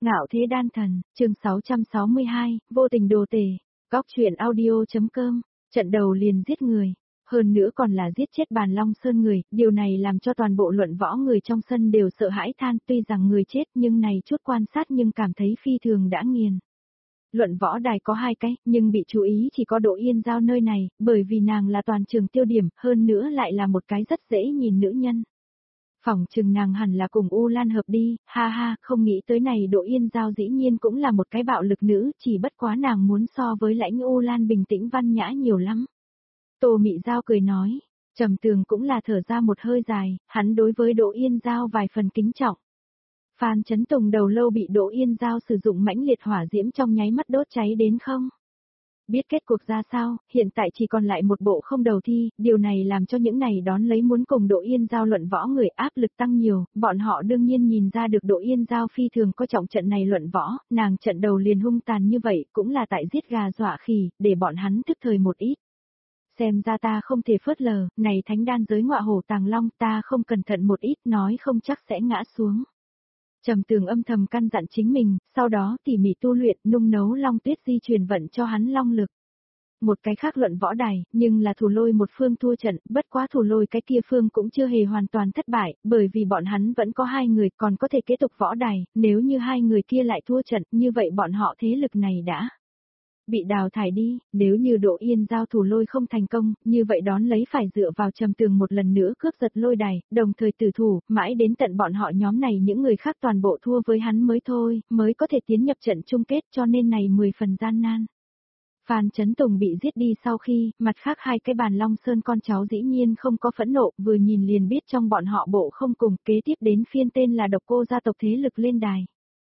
Ngạo thế đan thần, chương 662, vô tình đồ tể. Góc truyện audio.com, trận đầu liền giết người, hơn nữa còn là giết chết Bàn Long Sơn người, điều này làm cho toàn bộ luận võ người trong sân đều sợ hãi than, tuy rằng người chết nhưng này chút quan sát nhưng cảm thấy phi thường đã nghiền. Luận võ đài có 2 cái, nhưng bị chú ý chỉ có Đỗ Yên Giao nơi này, bởi vì nàng là toàn trường tiêu điểm, hơn nữa lại là một cái rất dễ nhìn nữ nhân. Phỏng chừng nàng hẳn là cùng U Lan hợp đi, ha ha, không nghĩ tới này Đỗ Yên Giao dĩ nhiên cũng là một cái bạo lực nữ, chỉ bất quá nàng muốn so với lãnh U Lan bình tĩnh văn nhã nhiều lắm. Tô Mị Giao cười nói, Trầm Tường cũng là thở ra một hơi dài, hắn đối với Đỗ Yên Giao vài phần kính trọng. Phan Chấn Tùng đầu lâu bị Đỗ Yên Giao sử dụng mãnh liệt hỏa diễm trong nháy mắt đốt cháy đến không. Biết kết cuộc ra sao, hiện tại chỉ còn lại một bộ không đầu thi, điều này làm cho những này đón lấy muốn cùng Đỗ Yên Giao luận võ người áp lực tăng nhiều, bọn họ đương nhiên nhìn ra được Đỗ Yên Giao phi thường coi trọng trận này luận võ, nàng trận đầu liền hung tàn như vậy cũng là tại giết gà dọa khỉ, để bọn hắn thức thời một ít. Xem ra ta không thể phớt lờ, này thánh đan giới ngọa hổ tàng long ta không cẩn thận một ít nói không chắc sẽ ngã xuống. Trầm Tường âm thầm căn dặn chính mình, sau đó tỉ mỉ tu luyện nung nấu long tuyết di truyền vận cho hắn long lực. Một cái khác luận võ đài, nhưng là thủ lôi một phương thua trận, bất quá thủ lôi cái kia phương cũng chưa hề hoàn toàn thất bại, bởi vì bọn hắn vẫn có 2 người còn có thể kế tục võ đài, nếu như 2 người kia lại thua trận, như vậy bọn họ thế lực này đã bị đào thải đi, nếu như Đỗ Yên Giao thủ lôi không thành công, như vậy đón lấy phải dựa vào Trầm Tường một lần nữa cướp giật lôi đài, đồng thời tử thủ, mãi đến tận bọn họ nhóm này những người khác toàn bộ thua với hắn mới thôi, mới có thể tiến nhập trận chung kết cho nên này 10 phần gian nan. Phan Chấn Tùng bị giết đi sau khi, mặt khác 2 cái Bàn Long Sơn con cháu dĩ nhiên không có phẫn nộ, vừa nhìn liền biết trong bọn họ bộ không cùng, kế tiếp đến phiên tên là Độc Cô gia tộc thế lực lên đài.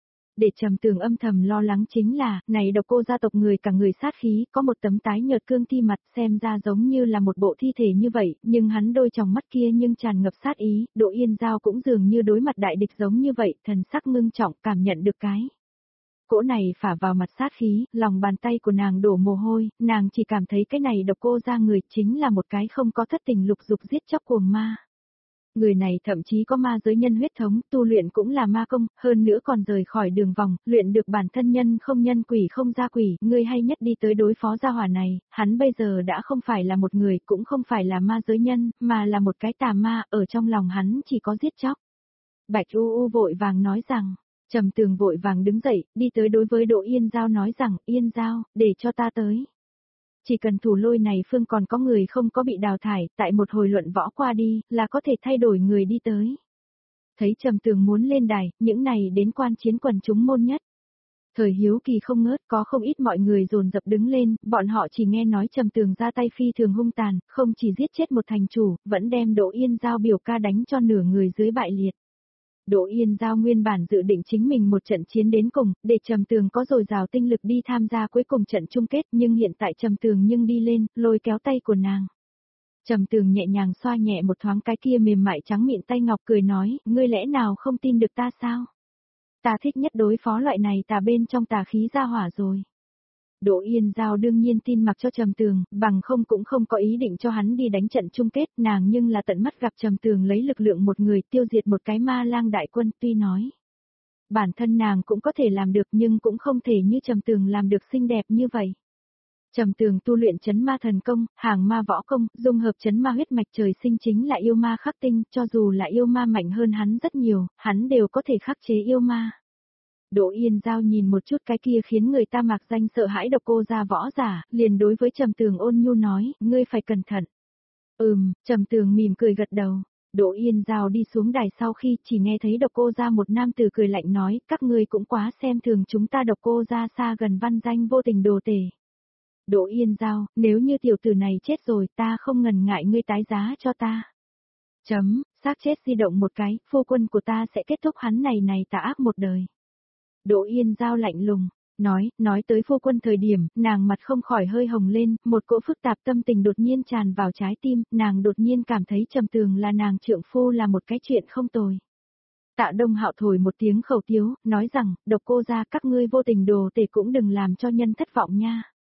Để Trầm Tường âm thầm lo lắng chính là, này Độc Cô gia tộc người cả người sát khí, có một tấm tái nhợt cương thi mặt xem ra giống như là một bộ thi thể như vậy, nhưng hắn đôi tròng mắt kia nhưng tràn ngập sát ý, Đỗ Yên Giao cũng dường như đối mặt đại địch giống như vậy, thần sắc ngưng trọng cảm nhận được cái cỗ này phả vào mặt sát khí, lòng bàn tay của nàng đổ mồ hôi, nàng chỉ cảm thấy cái này Độc Cô gia người chính là một cái không có thất tình lục dục giết chóc cuồng ma. Người này thậm chí có ma giới nhân huyết thống, tu luyện cũng là ma công, hơn nữa còn rời khỏi đường vòng, luyện được bản thân nhân không nhân quỷ không ra quỷ, người hay nhất đi tới đối phó gia hỏa này, hắn bây giờ đã không phải là một người, cũng không phải là ma giới nhân, mà là một cái tà ma, ở trong lòng hắn chỉ có giết chóc. Bạch U U vội vàng nói rằng, Trầm Tường vội vàng đứng dậy, đi tới đối với Đỗ Yên Giao nói rằng, Yên Giao, để cho ta tới. Chỉ cần thủ lôi này phương còn có người không có bị đào thải, tại một hồi luận võ qua đi, là có thể thay đổi người đi tới. Thấy Trầm Tường muốn lên đài, những này đến quan chiến quần chúng môn nhất. Thời hiếu kỳ không ngớt, có không ít mọi người dồn dập đứng lên, bọn họ chỉ nghe nói Trầm Tường ra tay phi thường hung tàn, không chỉ giết chết một thành chủ, vẫn đem Đỗ Yên Giao biểu ca đánh cho nửa người dưới bại liệt. Đỗ Yên Giao nguyên bản dự định chính mình một trận chiến đến cùng, để Trầm Tường có dồi dào tinh lực đi tham gia cuối cùng trận chung kết, nhưng hiện tại Trầm Tường nhưng đi lên, lôi kéo tay của nàng. Trầm Tường nhẹ nhàng xoa nhẹ một thoáng cái kia mềm mại trắng mịn tay ngọc cười nói, ngươi lẽ nào không tin được ta sao? Ta thích nhất đối phó loại này tà bên trong tà khí ra hỏa rồi. Đỗ Yên Giao đương nhiên tin mặc cho Trầm Tường, bằng không cũng không có ý định cho hắn đi đánh trận chung kết, nàng nhưng là tận mắt gặp Trầm Tường lấy lực lượng một người tiêu diệt một cái ma lang đại quân, tuy nói bản thân nàng cũng có thể làm được nhưng cũng không thể như Trầm Tường làm được xinh đẹp như vậy. Trầm Tường tu luyện chấn ma thần công, hàng ma võ công, dung hợp chấn ma huyết mạch trời sinh chính là yêu ma khắc tinh, cho dù là yêu ma mạnh hơn hắn rất nhiều, hắn đều có thể khắc chế yêu ma. Đỗ Yên Giao nhìn một chút cái kia khiến người ta mạc danh sợ hãi Độc Cô gia võ giả, liền đối với Trầm Tường ôn nhu nói, ngươi phải cẩn thận. Trầm Tường mỉm cười gật đầu. Đỗ Yên Giao đi xuống đài sau khi chỉ nghe thấy Độc Cô gia một nam tử cười lạnh nói, các ngươi cũng quá xem thường chúng ta Độc Cô gia xa gần văn danh vô tình đồ tể. Đỗ Yên Giao, nếu như tiểu tử này chết rồi ta không ngần ngại ngươi tái giá cho ta. Xác chết di động một cái, phu quân của ta sẽ kết thúc hắn này tà ác một đời. Đỗ Yên Giao lạnh lùng, nói tới phu quân thời điểm, nàng mặt không khỏi hơi hồng lên, một cỗ phức tạp tâm tình đột nhiên tràn vào trái tim, nàng đột nhiên cảm thấy Trầm Tường là nàng trượng phu là một cái chuyện không tồi. Tạ Đông Hạo thổi một tiếng khẩu tiếu, nói rằng, Độc Cô gia các ngươi vô tình đồ tể cũng đừng làm cho nhân thất vọng nha.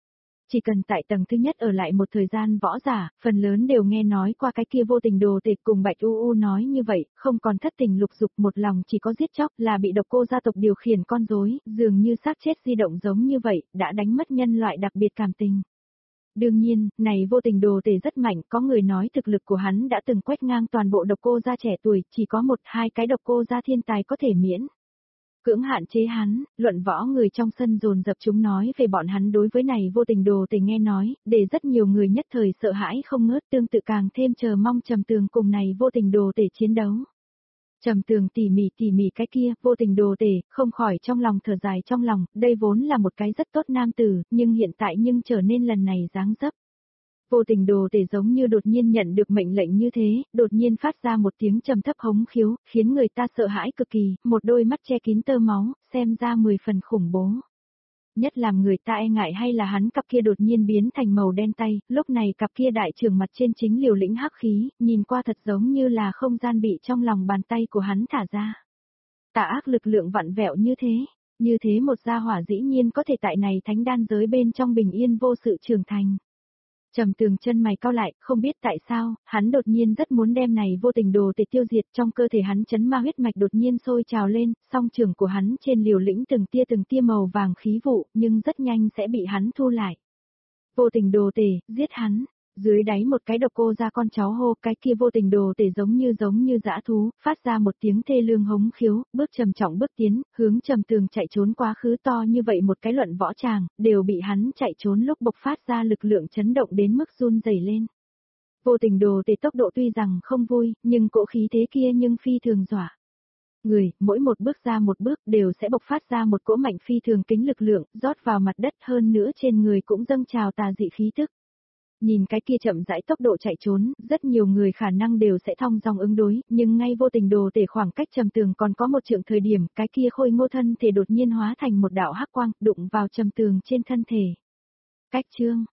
Chỉ cần tại tầng thứ nhất ở lại một thời gian võ giả, phần lớn đều nghe nói qua cái kia vô tình đồ tể cùng Bạch U U nói như vậy, không còn thất tình lục dục một lòng chỉ có giết chóc là bị độc cô gia tộc điều khiển con rối, dường như xác chết di động giống như vậy, đã đánh mất nhân loại đặc biệt cảm tình. Đương nhiên, này vô tình đồ tể rất mạnh, có người nói thực lực của hắn đã từng quét ngang toàn bộ độc cô gia trẻ tuổi, chỉ có một hai cái độc cô gia thiên tài có thể miễn cưỡng hạn chế hắn, luận võ người trong sân dồn dập chúng nói về bọn hắn đối với này vô tình đồ tể nghe nói, để rất nhiều người nhất thời sợ hãi không ngớt tương tự càng thêm chờ mong Trầm Tường cùng này vô tình đồ tể chiến đấu. Trầm Tường tỉ mỉ cái kia, vô tình đồ tể, không khỏi trong lòng thở dài trong lòng, đây vốn là một cái rất tốt nam tử, nhưng hiện tại trở nên lần này dáng dấp. Vô tình đồ tể giống như đột nhiên nhận được mệnh lệnh như thế, đột nhiên phát ra một tiếng trầm thấp hống khiếu, khiến người ta sợ hãi cực kỳ, một đôi mắt che kín tơ máu, xem ra 10 phần khủng bố. Nhất làm người ta e ngại hay là hắn cặp kia đột nhiên biến thành màu đen tay, lúc này cặp kia đại trưởng mặt trên chính liều lĩnh hắc khí, nhìn qua thật giống như là không gian bị trong lòng bàn tay của hắn thả ra. Tà ác lực lượng vặn vẹo như thế một gia hỏa dĩ nhiên có thể tại này thánh đan giới bên trong bình yên vô sự trưởng thành. Trầm Tường chân mày cau lại, không biết tại sao, hắn đột nhiên rất muốn đem này vô tình đồ tể tiêu diệt, trong cơ thể hắn chấn ma huyết mạch đột nhiên sôi trào lên, song trường của hắn trên liều lĩnh từng tia màu vàng khí vụ, nhưng rất nhanh sẽ bị hắn thu lại. Vô tình đồ tể, giết hắn. Dưới đáy một cái độc cô ra con cháu hô, cái kia vô tình đồ tể giống như dã thú, phát ra một tiếng thê lương hống khiếu, bước trầm trọng bước tiến, hướng Trầm Tường chạy trốn quá khứ to như vậy một cái luận võ tràng, đều bị hắn chạy trốn lúc bộc phát ra lực lượng chấn động đến mức run rẩy lên. Vô tình đồ tể tốc độ tuy rằng không vui, nhưng cỗ khí thế kia nhưng phi thường dọa. Người, mỗi một bước ra một bước đều sẽ bộc phát ra một cỗ mạnh phi thường kính lực lượng, rót vào mặt đất hơn nữa trên người cũng dâng trào tà dị khí tức. Nhìn cái kia chậm rãi tốc độ chạy trốn, rất nhiều người khả năng đều sẽ thong dong ứng đối, nhưng ngay vô tình đồ tể khoảng cách Trầm Tường còn có một trượng thời điểm, cái kia khôi ngô thân thể đột nhiên hóa thành một đạo hắc quang, đụng vào Trầm Tường trên thân thể. Cách chương